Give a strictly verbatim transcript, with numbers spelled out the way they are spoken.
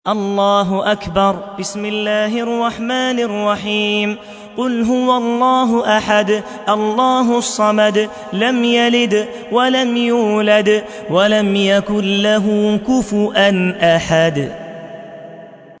الله أكبر. بسم الله الرحمن الرحيم. قل هو الله أحد الله الصمد لم يلد ولم يولد ولم يكن له كفؤا أحد.